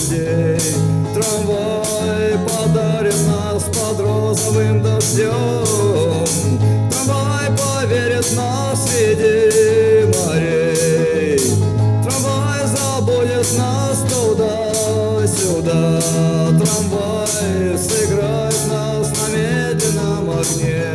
людей. Трамвай подарит нас под розовым дождем, трамвай поверит в нас среди морей, трамвай забудет нас туда-сюда, трамвай сыграет нас на медленном огне.